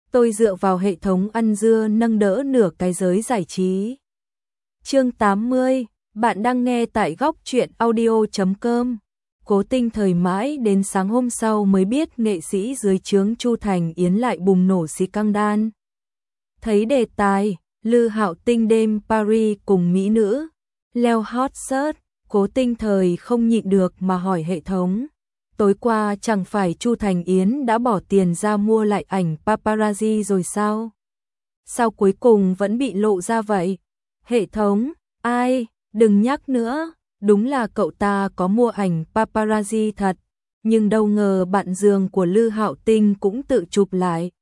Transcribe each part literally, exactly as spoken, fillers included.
tôi dựa vào hệ thống ăn dưa nâng đỡ nửa cái giới giải trí. Chương tám mươi, bạn đang nghe tại góc truyện audio chấm com. Cố Tinh Thời mãi đến sáng hôm sau mới biết nghệ sĩ dưới trướng Chu Thành Yến lại bùng nổ xì căng đan. Thấy đề tài, Lư Hạo Tinh đêm Paris cùng mỹ nữ, leo hot search, Cố Tinh Thời không nhịn được mà hỏi hệ thống. Tối qua chẳng phải Chu Thành Yến đã bỏ tiền ra mua lại ảnh paparazzi rồi sao? Sao cuối cùng vẫn bị lộ ra vậy? Hệ thống, ai, đừng nhắc nữa, đúng là cậu ta có mua ảnh paparazzi thật, nhưng đâu ngờ bạn giường của Lư Hạo Tinh cũng tự chụp lại.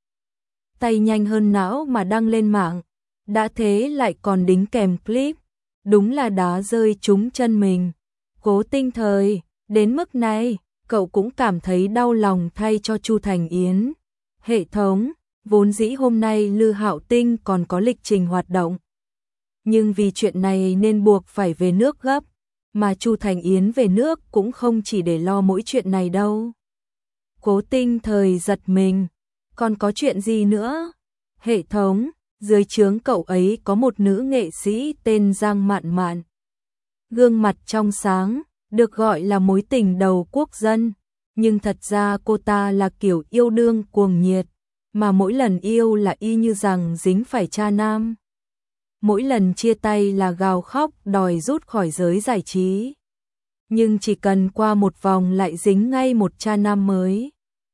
Tay nhanh hơn não mà đăng lên mạng, đã thế lại còn đính kèm clip, đúng là đá rơi trúng chân mình. Cố Tinh Thời, đến mức này, cậu cũng cảm thấy đau lòng thay cho Chu Thành Yến. Hệ thống, vốn dĩ hôm nay Lư Hạo Tinh còn có lịch trình hoạt động, nhưng vì chuyện này nên buộc phải về nước gấp, mà Chu Thành Yến về nước cũng không chỉ để lo mỗi chuyện này đâu. Cố Tinh Thời giật mình, còn có chuyện gì nữa? Hệ thống, dưới trướng cậu ấy có một nữ nghệ sĩ tên Giang Mạn Mạn. Gương mặt trong sáng, được gọi là mối tình đầu quốc dân, nhưng thật ra cô ta là kiểu yêu đương cuồng nhiệt, mà mỗi lần yêu là y như rằng dính phải cha nam. Mỗi lần chia tay là gào khóc đòi rút khỏi giới giải trí. Nhưng chỉ cần qua một vòng lại dính ngay một cha nam mới.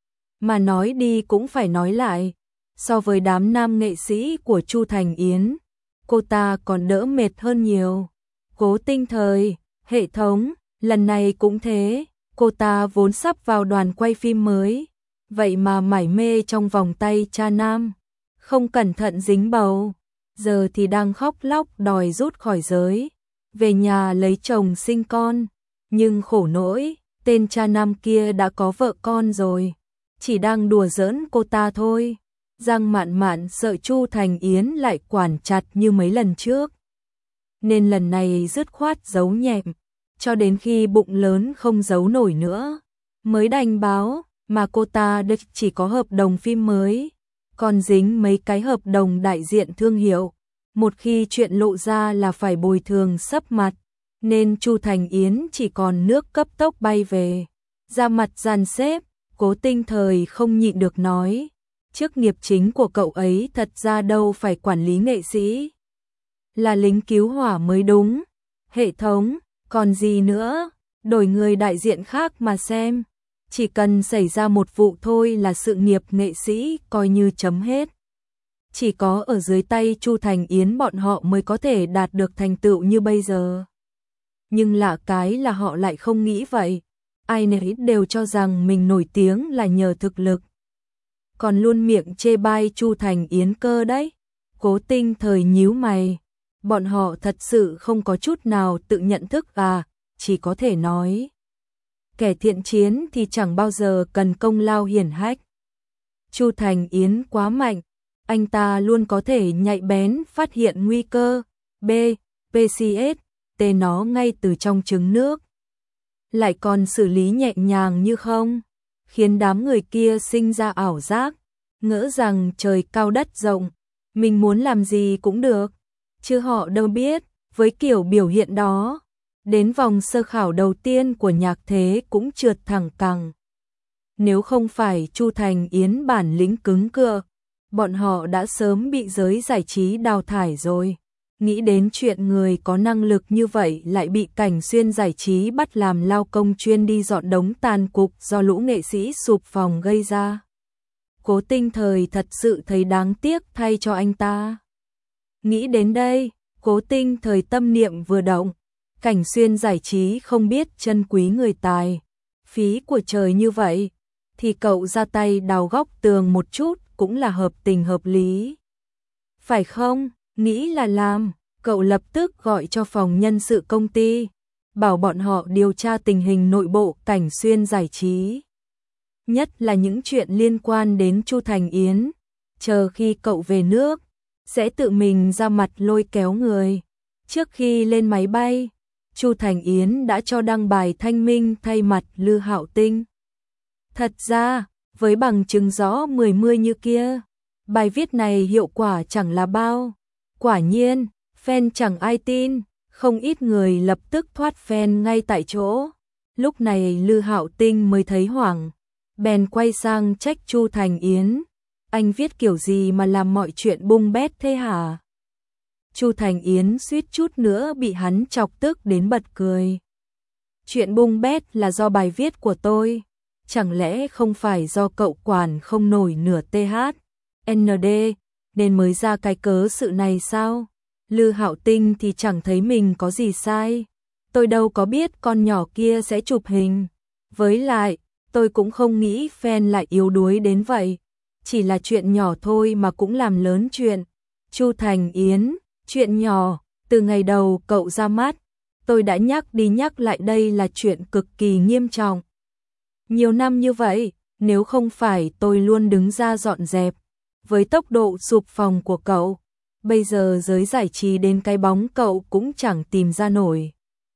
Mà nói đi cũng phải nói lại, so với đám nam nghệ sĩ của Chu Thành Yến, cô ta còn đỡ mệt hơn nhiều. Cố Tinh Thời, hệ thống, lần này cũng thế, cô ta vốn sắp vào đoàn quay phim mới, vậy mà mải mê trong vòng tay cha nam, không cẩn thận dính bầu, giờ thì đang khóc lóc đòi rút khỏi giới, về nhà lấy chồng sinh con, nhưng khổ nỗi, tên cha nam kia đã có vợ con rồi, chỉ đang đùa giỡn cô ta thôi. Giang Mạn Mạn sợ Chu Thành Yến lại quản chặt như mấy lần trước, nên lần này dứt khoát giấu nhẹm, cho đến khi bụng lớn không giấu nổi nữa, mới đành báo mà cô ta được chỉ có hợp đồng phim mới, còn dính mấy cái hợp đồng đại diện thương hiệu, một khi chuyện lộ ra là phải bồi thường sấp mặt, nên Chu Thành Yến chỉ còn nước cấp tốc bay về, ra mặt dàn xếp. Cố Tinh Thời không nhịn được nói, chức nghiệp chính của cậu ấy thật ra đâu phải quản lý nghệ sĩ, là lính cứu hỏa mới đúng. Hệ thống, còn gì nữa, đổi người đại diện khác mà xem, chỉ cần xảy ra một vụ thôi là sự nghiệp nghệ sĩ coi như chấm hết. Chỉ có ở dưới tay Chu Thành Yến bọn họ mới có thể đạt được thành tựu như bây giờ. Nhưng lạ cái là họ lại không nghĩ vậy, ai nấy đều cho rằng mình nổi tiếng là nhờ thực lực, còn luôn miệng chê bai Chu Thành Yến cơ đấy. Cố Tinh Thời nhíu mày, bọn họ thật sự không có chút nào tự nhận thức à, chỉ có thể nói, kẻ thiện chiến thì chẳng bao giờ cần công lao hiển hách. Chu Thành Yến quá mạnh, anh ta luôn có thể nhạy bén phát hiện nguy cơ, B, pê xê ét, T nó ngay từ trong trứng nước, lại còn xử lý nhẹ nhàng như không, khiến đám người kia sinh ra ảo giác, ngỡ rằng trời cao đất rộng, mình muốn làm gì cũng được, chứ họ đâu biết, với kiểu biểu hiện đó, đến vòng sơ khảo đầu tiên của nhạc thế cũng trượt thẳng cẳng. Nếu không phải Chu Thành Yến bản lĩnh cứng cựa, bọn họ đã sớm bị giới giải trí đào thải rồi. Nghĩ đến chuyện người có năng lực như vậy lại bị Cảnh Xuyên giải trí bắt làm lao công chuyên đi dọn đống tàn cục do lũ nghệ sĩ sụp phòng gây ra. Cố Tinh Thời thật sự thấy đáng tiếc thay cho anh ta. Nghĩ đến đây, Cố Tinh Thời tâm niệm vừa động, Cảnh Xuyên giải trí không biết trân quý người tài, phí của trời như vậy, thì cậu ra tay đào góc tường một chút cũng là hợp tình hợp lý. Phải không? Nghĩ là làm, cậu lập tức gọi cho phòng nhân sự công ty, bảo bọn họ điều tra tình hình nội bộ Cảnh Xuyên giải trí. Nhất là những chuyện liên quan đến Chu Thành Yến, chờ khi cậu về nước, sẽ tự mình ra mặt lôi kéo người. Trước khi lên máy bay, Chu Thành Yến đã cho đăng bài thanh minh thay mặt Lư Hạo Tinh. Thật ra, với bằng chứng rõ mười mươi như kia, Bài viết này hiệu quả chẳng là bao. Quả nhiên, fan chẳng ai tin, không ít người lập tức thoát fan ngay tại chỗ. Lúc này Lư Hạo Tinh mới thấy hoảng, bèn quay sang trách Chu Thành Yến. Anh viết kiểu gì mà làm mọi chuyện bung bét thế hả? Chu Thành Yến suýt chút nữa bị hắn chọc tức đến bật cười. Chuyện bung bét là do bài viết của tôi, chẳng lẽ không phải do cậu quản không nổi nửa tê hát en đê nên mới ra cái cớ sự này sao? Lư Hạo Tinh thì chẳng thấy mình có gì sai. Tôi đâu có biết con nhỏ kia sẽ chụp hình. Với lại, tôi cũng không nghĩ fan lại yếu đuối đến vậy. Chỉ là chuyện nhỏ thôi mà cũng làm lớn chuyện. Chu Thành Yến, chuyện nhỏ, từ ngày đầu cậu ra mắt, tôi đã nhắc đi nhắc lại đây là chuyện cực kỳ nghiêm trọng. Nhiều năm như vậy, nếu không phải tôi luôn đứng ra dọn dẹp, với tốc độ sụp phòng của cậu, bây giờ giới giải trí đến cái bóng cậu cũng chẳng tìm ra nổi.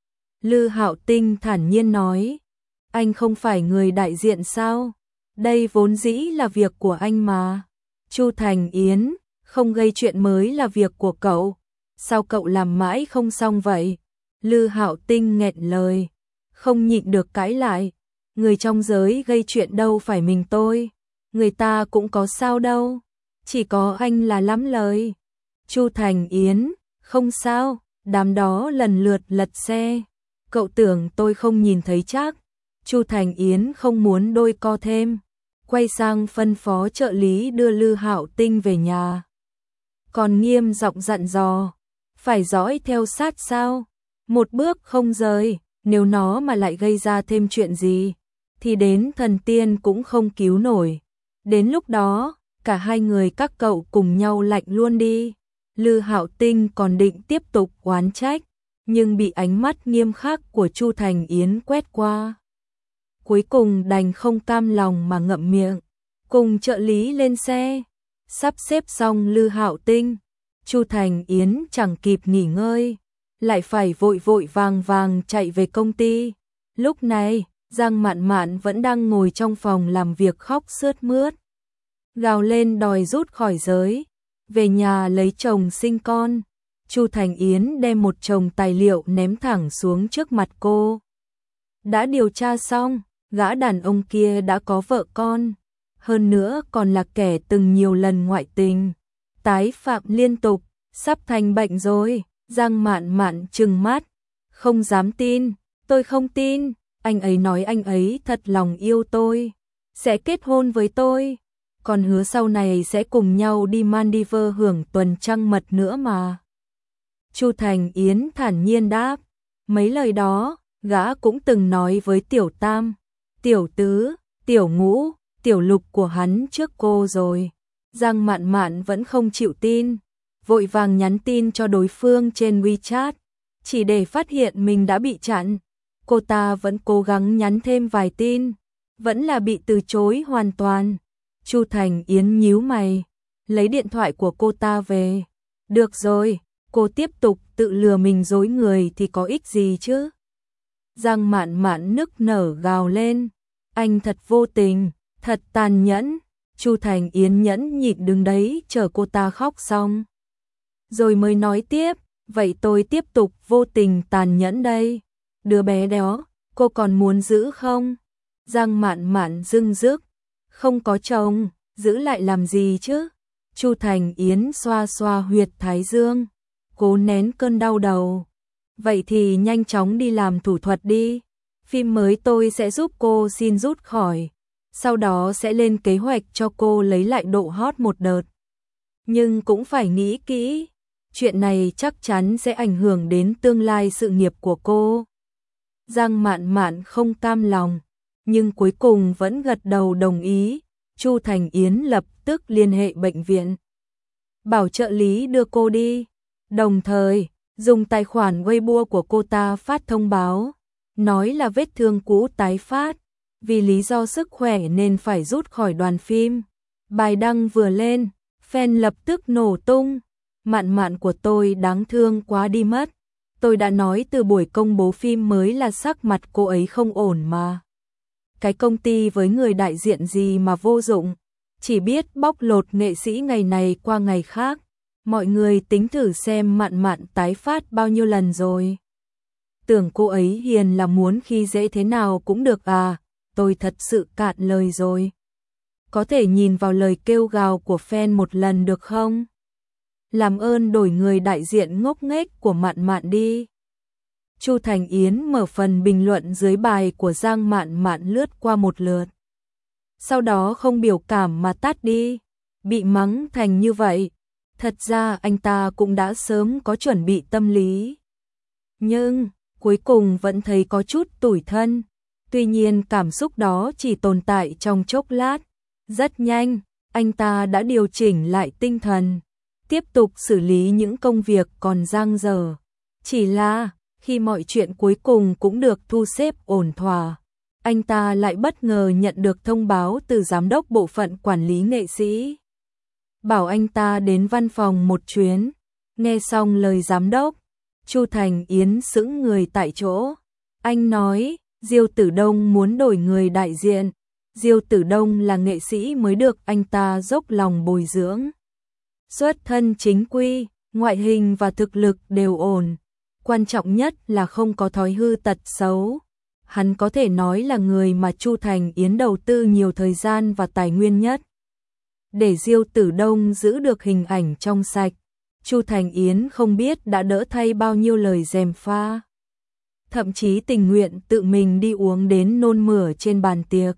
Lư Hạo Tinh thản nhiên nói, anh không phải người đại diện sao? Đây vốn dĩ là việc của anh mà. Chu Thành Yến, không gây chuyện mới là việc của cậu. Sao cậu làm mãi không xong vậy? Lư Hạo Tinh nghẹn lời, không nhịn được cãi lại. Người trong giới gây chuyện đâu phải mình tôi. Người ta cũng có sao đâu. Chỉ có anh là lắm lời. Chu Thành Yến, không sao, đám đó lần lượt lật xe. Cậu tưởng tôi không nhìn thấy chắc. Chu Thành Yến không muốn đôi co thêm, quay sang phân phó trợ lý đưa Lư Hạo Tinh về nhà. Còn nghiêm giọng dặn dò, phải dõi theo sát sao, một bước không rời, nếu nó mà lại gây ra thêm chuyện gì, thì đến thần tiên cũng không cứu nổi. Đến lúc đó, cả hai người các cậu cùng nhau lạnh luôn đi. Lư Hạo Tinh còn định tiếp tục oán trách, nhưng bị ánh mắt nghiêm khắc của Chu Thành Yến quét qua. Cuối cùng đành không cam lòng mà ngậm miệng, cùng trợ lý lên xe, sắp xếp xong Lư Hạo Tinh. Chu Thành Yến chẳng kịp nghỉ ngơi, lại phải vội vội vàng vàng chạy về công ty. Lúc này, Giang Mạn Mạn vẫn đang ngồi trong phòng làm việc khóc sướt mướt, gào lên đòi rút khỏi giới, về nhà lấy chồng sinh con. Chu Thành Yến đem một chồng tài liệu ném thẳng xuống trước mặt cô. Đã điều tra xong, gã đàn ông kia đã có vợ con, hơn nữa còn là kẻ từng nhiều lần ngoại tình, tái phạm liên tục, sắp thành bệnh rồi. Giang Mạn Mạn trừng mắt, không dám tin, tôi không tin, anh ấy nói anh ấy thật lòng yêu tôi, sẽ kết hôn với tôi, còn hứa sau này sẽ cùng nhau đi Maldives hưởng tuần trăng mật nữa mà. Chu Thành Yến thản nhiên đáp, mấy lời đó, gã cũng từng nói với Tiểu Tam, Tiểu Tứ, Tiểu Ngũ, Tiểu Lục của hắn trước cô rồi. Giang Mạn Mạn vẫn không chịu tin, vội vàng nhắn tin cho đối phương trên WeChat, chỉ để phát hiện mình đã bị chặn. Cô ta vẫn cố gắng nhắn thêm vài tin, vẫn là bị từ chối hoàn toàn. Chu Thành Yến nhíu mày, lấy điện thoại của cô ta về. Được rồi, cô tiếp tục tự lừa mình dối người thì có ích gì chứ? Giang Mạn Mạn nức nở gào lên, anh thật vô tình, thật tàn nhẫn. Chu Thành Yến nhẫn nhịn đứng đấy chờ cô ta khóc xong, rồi mới nói tiếp, vậy tôi tiếp tục vô tình tàn nhẫn đây. Đứa bé đó, cô còn muốn giữ không? Giang Mạn Mạn dưng dứt, không có chồng, giữ lại làm gì chứ? Chu Thành Yến xoa xoa huyệt thái dương, cố nén cơn đau đầu. Vậy thì nhanh chóng đi làm thủ thuật đi. Phim mới tôi sẽ giúp cô xin rút khỏi, sau đó sẽ lên kế hoạch cho cô lấy lại độ hot một đợt. Nhưng cũng phải nghĩ kỹ, chuyện này chắc chắn sẽ ảnh hưởng đến tương lai sự nghiệp của cô. Giang Mạn Mạn không cam lòng, nhưng cuối cùng vẫn gật đầu đồng ý. Chu Thành Yến lập tức liên hệ bệnh viện, bảo trợ lý đưa cô đi, đồng thời dùng tài khoản Weibo của cô ta phát thông báo, nói là vết thương cũ tái phát, vì lý do sức khỏe nên phải rút khỏi đoàn phim. Bài đăng vừa lên, fan lập tức nổ tung, Mạn Mạn của tôi đáng thương quá đi mất. Tôi đã nói từ buổi công bố phim mới là sắc mặt cô ấy không ổn mà. Cái công ty với người đại diện gì mà vô dụng, chỉ biết bóc lột nghệ sĩ ngày này qua ngày khác. Mọi người tính thử xem Mạn Mạn tái phát bao nhiêu lần rồi. Tưởng cô ấy hiền là muốn khi dễ thế nào cũng được à, tôi thật sự cạn lời rồi. Có thể nhìn vào lời kêu gào của fan một lần được không? Làm ơn đổi người đại diện ngốc nghếch của Mạn Mạn đi. Chu Thành Yến mở phần bình luận dưới bài của Giang Mạn Mạn lướt qua một lượt. Sau đó không biểu cảm mà tắt đi. Bị mắng thành như vậy, thật ra anh ta cũng đã sớm có chuẩn bị tâm lý. Nhưng, cuối cùng vẫn thấy có chút tủi thân. Tuy nhiên cảm xúc đó chỉ tồn tại trong chốc lát. Rất nhanh, anh ta đã điều chỉnh lại tinh thần, tiếp tục xử lý những công việc còn dang dở. Chỉ là, khi mọi chuyện cuối cùng cũng được thu xếp ổn thỏa, anh ta lại bất ngờ nhận được thông báo từ giám đốc bộ phận quản lý nghệ sĩ. Bảo anh ta đến văn phòng một chuyến. Nghe xong lời giám đốc, Chu Thành Yến sững người tại chỗ. Anh nói, Diêu Tử Đông muốn đổi người đại diện. Diêu Tử Đông là nghệ sĩ mới được anh ta dốc lòng bồi dưỡng. Xuất thân chính quy, ngoại hình và thực lực đều ổn. Quan trọng nhất là không có thói hư tật xấu. Hắn có thể nói là người mà Chu Thành Yến đầu tư nhiều thời gian và tài nguyên nhất. Để Diêu Tử Đông giữ được hình ảnh trong sạch, Chu Thành Yến không biết đã đỡ thay bao nhiêu lời gièm pha. Thậm chí tình nguyện tự mình đi uống đến nôn mửa trên bàn tiệc.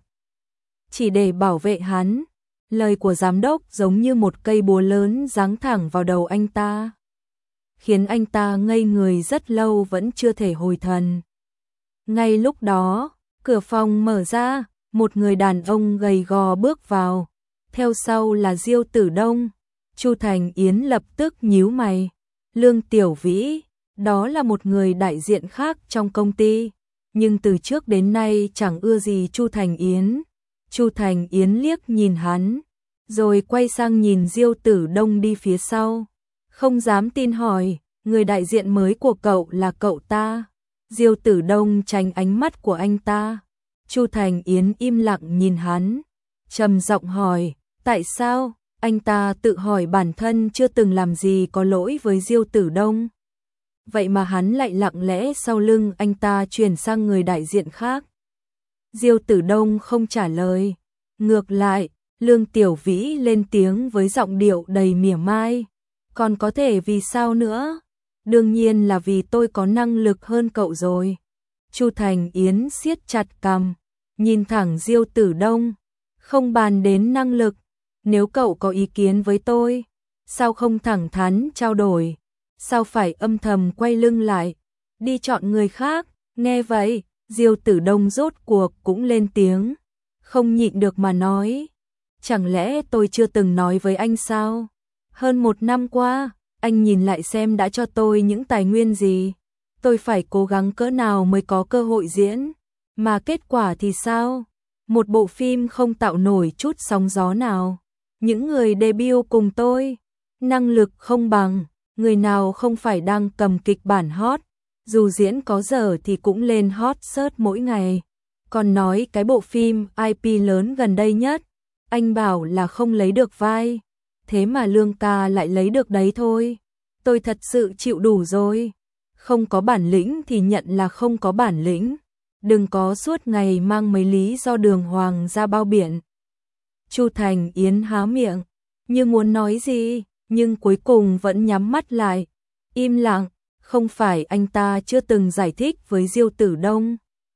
Chỉ để bảo vệ hắn, lời của giám đốc giống như một cây búa lớn giáng thẳng vào đầu anh ta, khiến anh ta ngây người rất lâu vẫn chưa thể hồi thần. Ngay lúc đó, cửa phòng mở ra, một người đàn ông gầy gò bước vào, theo sau là Diêu Tử Đông. Chu Thành Yến lập tức nhíu mày. Lương Tiểu Vĩ, đó là một người đại diện khác trong công ty, nhưng từ trước đến nay chẳng ưa gì Chu Thành Yến. Chu Thành Yến liếc nhìn hắn, rồi quay sang nhìn Diêu Tử Đông đi phía sau. Không dám tin hỏi, người đại diện mới của cậu là cậu ta? Diêu Tử Đông tránh ánh mắt của anh ta. Chu Thành Yến im lặng nhìn hắn, trầm giọng hỏi, tại sao? Anh ta tự hỏi bản thân chưa từng làm gì có lỗi với Diêu Tử Đông. Vậy mà hắn lại lặng lẽ sau lưng anh ta chuyển sang người đại diện khác. Diêu Tử Đông không trả lời. Ngược lại, Lương Tiểu Vĩ lên tiếng với giọng điệu đầy mỉa mai. Còn có thể vì sao nữa? Đương nhiên là vì tôi có năng lực hơn cậu rồi. Chu Thành Yến siết chặt cằm, nhìn thẳng Diêu Tử Đông. Không bàn đến năng lực, nếu cậu có ý kiến với tôi, sao không thẳng thắn trao đổi? Sao phải âm thầm quay lưng lại, đi chọn người khác? Nghe vậy, Diêu Tử Đông rốt cuộc cũng lên tiếng, không nhịn được mà nói. Chẳng lẽ tôi chưa từng nói với anh sao? Hơn một năm qua, anh nhìn lại xem đã cho tôi những tài nguyên gì. Tôi phải cố gắng cỡ nào mới có cơ hội diễn. Mà kết quả thì sao? Một bộ phim không tạo nổi chút sóng gió nào. Những người debut cùng tôi, năng lực không bằng, người nào không phải đang cầm kịch bản hot, dù diễn có dở thì cũng lên hot search mỗi ngày. Còn nói cái bộ phim i pê lớn gần đây nhất, anh bảo là không lấy được vai, thế mà Lương ca lại lấy được đấy thôi. Tôi thật sự chịu đủ rồi. Không có bản lĩnh thì nhận là không có bản lĩnh. Đừng có suốt ngày mang mấy lý do đường hoàng ra bao biện. Chu Thành Yến há miệng, như muốn nói gì, nhưng cuối cùng vẫn nhắm mắt lại, im lặng. Không phải anh ta chưa từng giải thích với Diêu Tử Đông.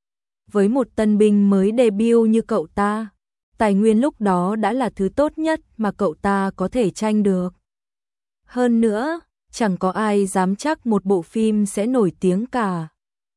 Với một tân binh mới debut như cậu ta, tài nguyên lúc đó đã là thứ tốt nhất mà cậu ta có thể tranh được. Hơn nữa, chẳng có ai dám chắc một bộ phim sẽ nổi tiếng cả.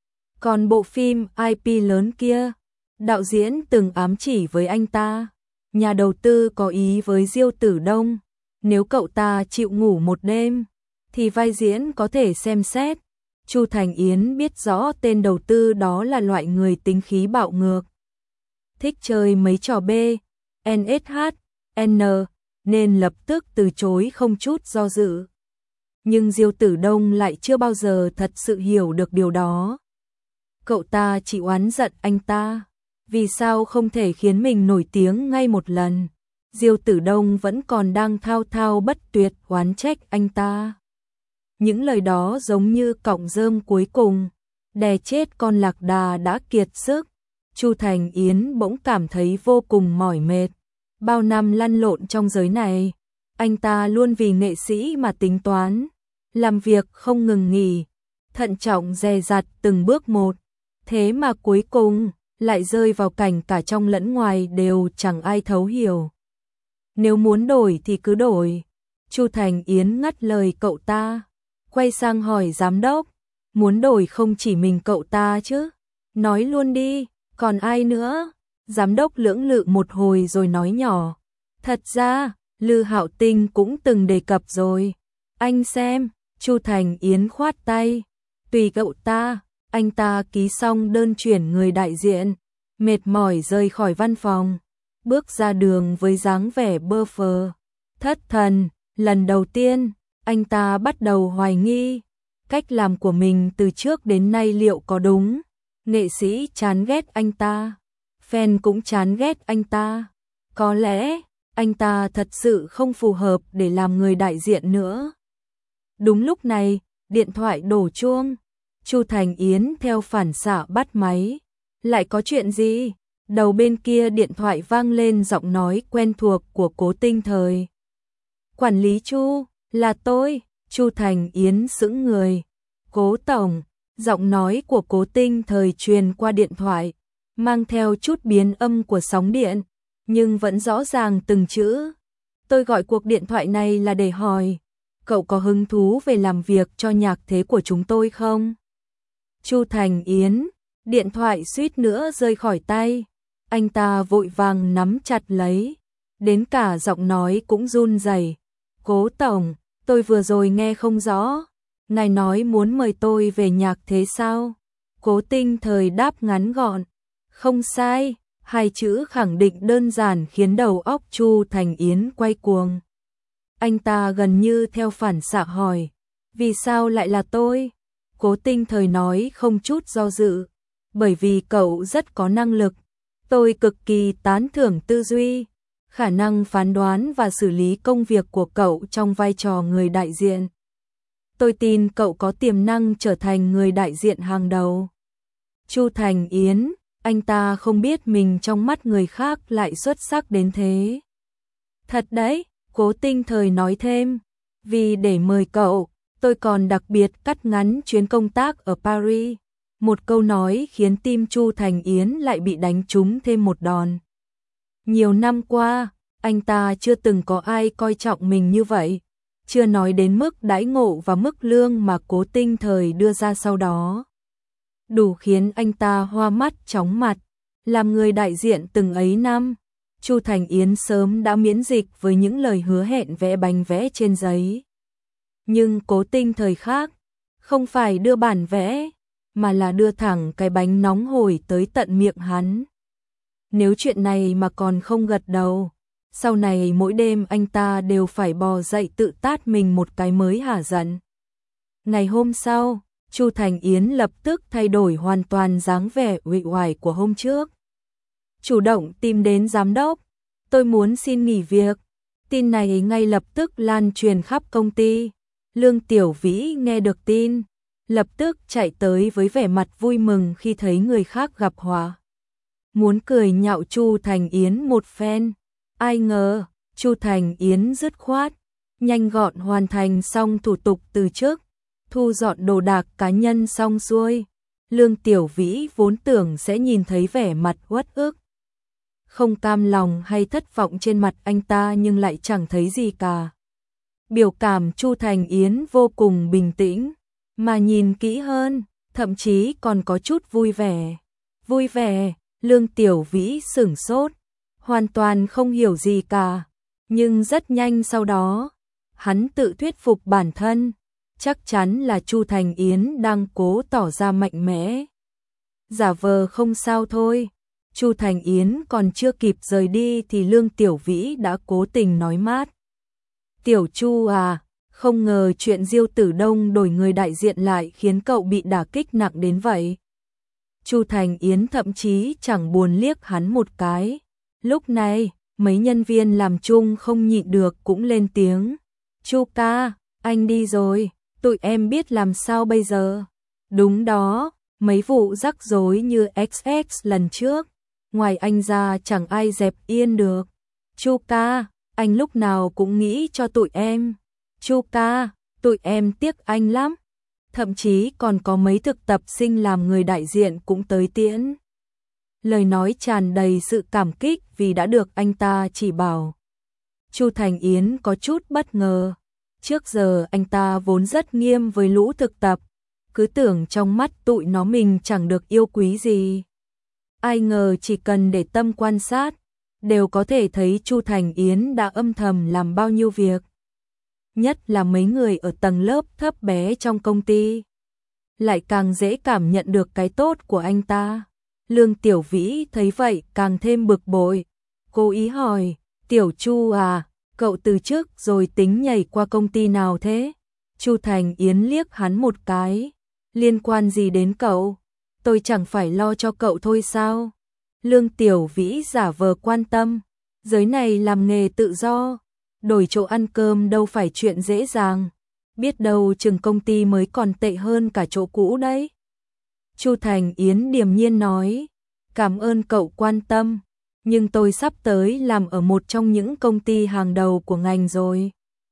Còn bộ phim i pê lớn kia, đạo diễn từng ám chỉ với anh ta, nhà đầu tư có ý với Diêu Tử Đông, nếu cậu ta chịu ngủ một đêm, thì vai diễn có thể xem xét. Chu Thành Yến biết rõ tên đầu tư đó là loại người tính khí bạo ngược, thích chơi mấy trò B, en ét hát, N, nên lập tức từ chối không chút do dự. Nhưng Diêu Tử Đông lại chưa bao giờ thật sự hiểu được điều đó. Cậu ta chỉ oán giận anh ta, vì sao không thể khiến mình nổi tiếng ngay một lần. Diêu Tử Đông vẫn còn đang thao thao bất tuyệt oán trách anh ta. Những lời đó giống như cọng rơm cuối cùng, đè chết con lạc đà đã kiệt sức. Chu Thành Yến bỗng cảm thấy vô cùng mỏi mệt. Bao năm lăn lộn trong giới này, anh ta luôn vì nghệ sĩ mà tính toán, làm việc không ngừng nghỉ, thận trọng dè dặt từng bước một. Thế mà cuối cùng lại rơi vào cảnh cả trong lẫn ngoài đều chẳng ai thấu hiểu. Nếu muốn đổi thì cứ đổi. Chu Thành Yến ngắt lời cậu ta, quay sang hỏi giám đốc, muốn đổi không chỉ mình cậu ta chứ? Nói luôn đi, còn ai nữa? Giám đốc lưỡng lự một hồi rồi nói nhỏ, thật ra, Lư Hạo Tinh cũng từng đề cập rồi. Anh xem. Chu Thành Yến khoát tay, tùy cậu ta. Anh ta ký xong đơn chuyển người đại diện, mệt mỏi rời khỏi văn phòng, bước ra đường với dáng vẻ bơ phờ, thất thần. Lần đầu tiên, anh ta bắt đầu hoài nghi cách làm của mình từ trước đến nay liệu có đúng. Nghệ sĩ chán ghét anh ta, fan cũng chán ghét anh ta. Có lẽ anh ta thật sự không phù hợp để làm người đại diện nữa. Đúng lúc này, điện thoại đổ chuông. Chu Thành Yến theo phản xạ bắt máy. Lại có chuyện gì? Đầu bên kia điện thoại vang lên giọng nói quen thuộc của Cố Tinh Thời. Quản lý Chu, là tôi. Chu Thành Yến sững người. Cố tổng. Giọng nói của Cố Tinh Thời truyền qua điện thoại, mang theo chút biến âm của sóng điện, nhưng vẫn rõ ràng từng chữ. Tôi gọi cuộc điện thoại này là để hỏi, cậu có hứng thú về làm việc cho nhạc thế của chúng tôi không? Chu Thành Yến, điện thoại suýt nữa rơi khỏi tay. Anh ta vội vàng nắm chặt lấy, đến cả giọng nói cũng run rẩy. Cố tổng, tôi vừa rồi nghe không rõ. Ngài nói muốn mời tôi về nhạc thế sao? Cố Tinh Thời đáp ngắn gọn. Không sai. Hai chữ khẳng định đơn giản khiến đầu óc Chu Thành Yến quay cuồng. Anh ta gần như theo phản xạ hỏi, vì sao lại là tôi? Cố Tinh Thời nói không chút do dự, bởi vì cậu rất có năng lực. Tôi cực kỳ tán thưởng tư duy, khả năng phán đoán và xử lý công việc của cậu trong vai trò người đại diện. Tôi tin cậu có tiềm năng trở thành người đại diện hàng đầu. Chu Thành Yến, anh ta không biết mình trong mắt người khác lại xuất sắc đến thế. Thật đấy, Cố Tinh Thời nói thêm, vì để mời cậu, tôi còn đặc biệt cắt ngắn chuyến công tác ở Paris. Một câu nói khiến tim Chu Thành Yến lại bị đánh trúng thêm một đòn. Nhiều năm qua, anh ta chưa từng có ai coi trọng mình như vậy. Chưa nói đến mức đãi ngộ và mức lương mà Cố Tinh Thời đưa ra sau đó. Đủ khiến anh ta hoa mắt chóng mặt. Làm người đại diện từng ấy năm, Chu Thành Yến sớm đã miễn dịch với những lời hứa hẹn vẽ bánh vẽ trên giấy. Nhưng Cố Tinh Thời khác, không phải đưa bản vẽ, mà là đưa thẳng cái bánh nóng hổi tới tận miệng hắn. Nếu chuyện này mà còn không gật đầu, sau này mỗi đêm anh ta đều phải bò dậy tự tát mình một cái mới hả giận. Ngày hôm sau, Chu Thành Yến lập tức thay đổi hoàn toàn dáng vẻ uể oải của hôm trước. Chủ động tìm đến giám đốc, tôi muốn xin nghỉ việc. Tin này ngay lập tức lan truyền khắp công ty. Lương Tiểu Vĩ nghe được tin, lập tức chạy tới với vẻ mặt vui mừng khi thấy người khác gặp họa. Muốn cười nhạo Chu Thành Yến một phen. Ai ngờ, Chu Thành Yến dứt khoát, nhanh gọn hoàn thành xong thủ tục từ chức, thu dọn đồ đạc cá nhân xong xuôi. Lương Tiểu Vĩ vốn tưởng sẽ nhìn thấy vẻ mặt uất ức, không cam lòng hay thất vọng trên mặt anh ta nhưng lại chẳng thấy gì cả. Biểu cảm Chu Thành Yến vô cùng bình tĩnh, mà nhìn kỹ hơn, thậm chí còn có chút vui vẻ. Vui vẻ, Lương Tiểu Vĩ sửng sốt, hoàn toàn không hiểu gì cả. Nhưng rất nhanh sau đó, hắn tự thuyết phục bản thân, chắc chắn là Chu Thành Yến đang cố tỏ ra mạnh mẽ. Giả vờ không sao thôi. Chu Thành Yến còn chưa kịp rời đi thì Lương Tiểu Vĩ đã cố tình nói mát. Tiểu Chu à, không ngờ chuyện Diêu Tử Đông đổi người đại diện lại khiến cậu bị đả kích nặng đến vậy. Chu Thành Yến thậm chí chẳng buồn liếc hắn một cái. Lúc này, mấy nhân viên làm chung không nhịn được cũng lên tiếng. Chu ca, anh đi rồi, tụi em biết làm sao bây giờ? Đúng đó, mấy vụ rắc rối như ích ích lần trước, ngoài anh ra chẳng ai dẹp yên được. Chu ca, anh lúc nào cũng nghĩ cho tụi em. Chu ca, tụi em tiếc anh lắm. Thậm chí còn có mấy thực tập sinh làm người đại diện cũng tới tiễn. Lời nói tràn đầy sự cảm kích vì đã được anh ta chỉ bảo. Chu Thành Yến có chút bất ngờ. Trước giờ anh ta vốn rất nghiêm với lũ thực tập, cứ tưởng trong mắt tụi nó mình chẳng được yêu quý gì. Ai ngờ chỉ cần để tâm quan sát, đều có thể thấy Chu Thành Yến đã âm thầm làm bao nhiêu việc. Nhất là mấy người ở tầng lớp thấp bé trong công ty, lại càng dễ cảm nhận được cái tốt của anh ta. Lương Tiểu Vĩ thấy vậy càng thêm bực bội, cố ý hỏi, Tiểu Chu à, cậu từ chức rồi tính nhảy qua công ty nào thế? Chu Thành Yến liếc hắn một cái, liên quan gì đến cậu? Tôi chẳng phải lo cho cậu thôi sao? Lương Tiểu Vĩ giả vờ quan tâm, giới này làm nghề tự do, đổi chỗ ăn cơm đâu phải chuyện dễ dàng, biết đâu chừng công ty mới còn tệ hơn cả chỗ cũ đấy. Chu Thành Yến điềm nhiên nói, cảm ơn cậu quan tâm, nhưng tôi sắp tới làm ở một trong những công ty hàng đầu của ngành rồi.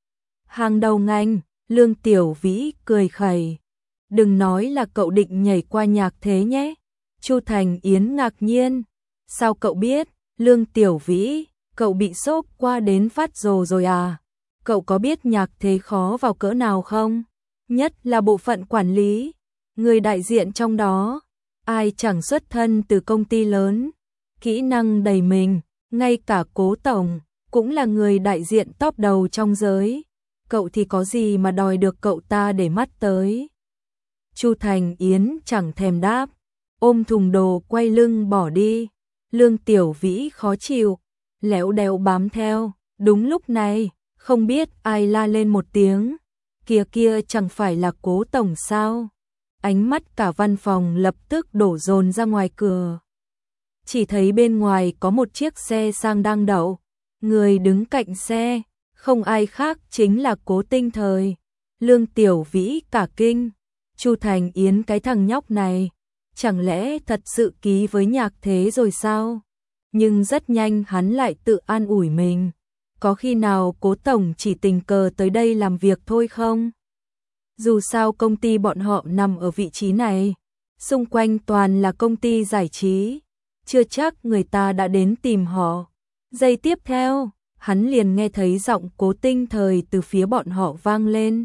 Hàng đầu ngành? Lương Tiểu Vĩ cười khẩy, đừng nói là cậu định nhảy qua nhạc thế nhé. Chu Thành Yến ngạc nhiên, sao cậu biết? Lương Tiểu Vĩ, cậu bị sốt qua đến phát rồ rồi à? Cậu có biết nhạc thế khó vào cỡ nào không? Nhất là bộ phận quản lý, người đại diện trong đó, ai chẳng xuất thân từ công ty lớn, kỹ năng đầy mình, ngay cả Cố tổng cũng là người đại diện top đầu trong giới. Cậu thì có gì mà đòi được cậu ta để mắt tới? Chu Thành Yến chẳng thèm đáp, ôm thùng đồ quay lưng bỏ đi. Lương Tiểu Vĩ khó chịu, léo đéo bám theo. Đúng lúc này, không biết ai la lên một tiếng, kia kia chẳng phải là Cố tổng sao? Ánh mắt cả văn phòng lập tức đổ dồn ra ngoài cửa. Chỉ thấy bên ngoài có một chiếc xe sang đang đậu, người đứng cạnh xe, không ai khác chính là Cố Tinh Thời. Lương Tiểu Vĩ cả kinh, Chu Thành Yến cái thằng nhóc này, chẳng lẽ thật sự ký với nhạc thế rồi sao? Nhưng rất nhanh hắn lại tự an ủi mình, có khi nào Cố tổng chỉ tình cờ tới đây làm việc thôi không? Dù sao công ty bọn họ nằm ở vị trí này, xung quanh toàn là công ty giải trí, chưa chắc người ta đã đến tìm họ. Giây tiếp theo, hắn liền nghe thấy giọng Cố Tinh Thời từ phía bọn họ vang lên.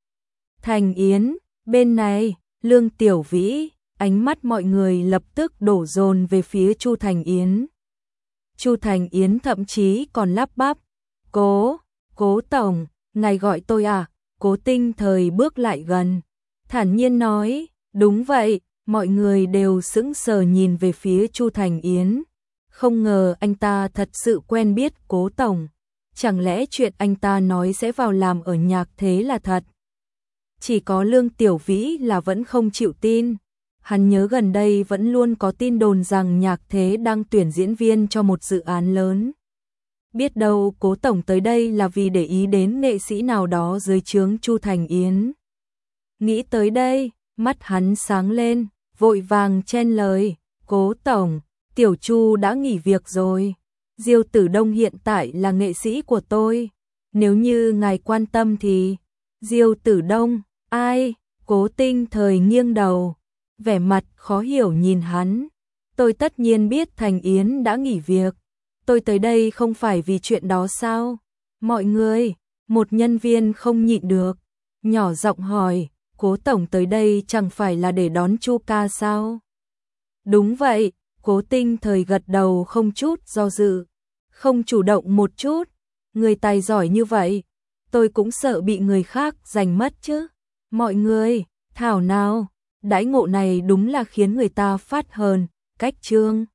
Thành Yến, bên này. Lương Tiểu Vĩ, ánh mắt mọi người lập tức đổ dồn về phía Chu Thành Yến. Chu Thành Yến thậm chí còn lắp bắp, Cố, Cố tổng, ngài gọi tôi à? Cố Tinh Thời bước lại gần, thản nhiên nói, đúng vậy. Mọi người đều sững sờ nhìn về phía Chu Thành Yến, không ngờ anh ta thật sự quen biết Cố tổng. Chẳng lẽ chuyện anh ta nói sẽ vào làm ở nhạc thế là thật? Chỉ có Lương Tiểu Vĩ là vẫn không chịu tin. Hắn nhớ gần đây vẫn luôn có tin đồn rằng nhạc thế đang tuyển diễn viên cho một dự án lớn. Biết đâu Cố tổng tới đây là vì để ý đến nghệ sĩ nào đó dưới trướng Chu Thành Yến. Nghĩ tới đây, mắt hắn sáng lên, vội vàng chen lời, Cố tổng, Tiểu Chu đã nghỉ việc rồi. Diêu Tử Đông hiện tại là nghệ sĩ của tôi. Nếu như ngài quan tâm thì... Diêu Tử Đông, ai? Cố Tinh Thời nghiêng đầu, vẻ mặt khó hiểu nhìn hắn. Tôi tất nhiên biết Thành Yến đã nghỉ việc. Tôi tới đây không phải vì chuyện đó sao? Mọi người, một nhân viên không nhịn được, nhỏ giọng hỏi, Cố tổng tới đây chẳng phải là để đón Chu ca sao? Đúng vậy, Cố Tinh Thời gật đầu không chút do dự, không chủ động một chút. Người tài giỏi như vậy, tôi cũng sợ bị người khác giành mất chứ. Mọi người, thảo nào, đãi ngộ này đúng là khiến người ta phát hờn, cách chương.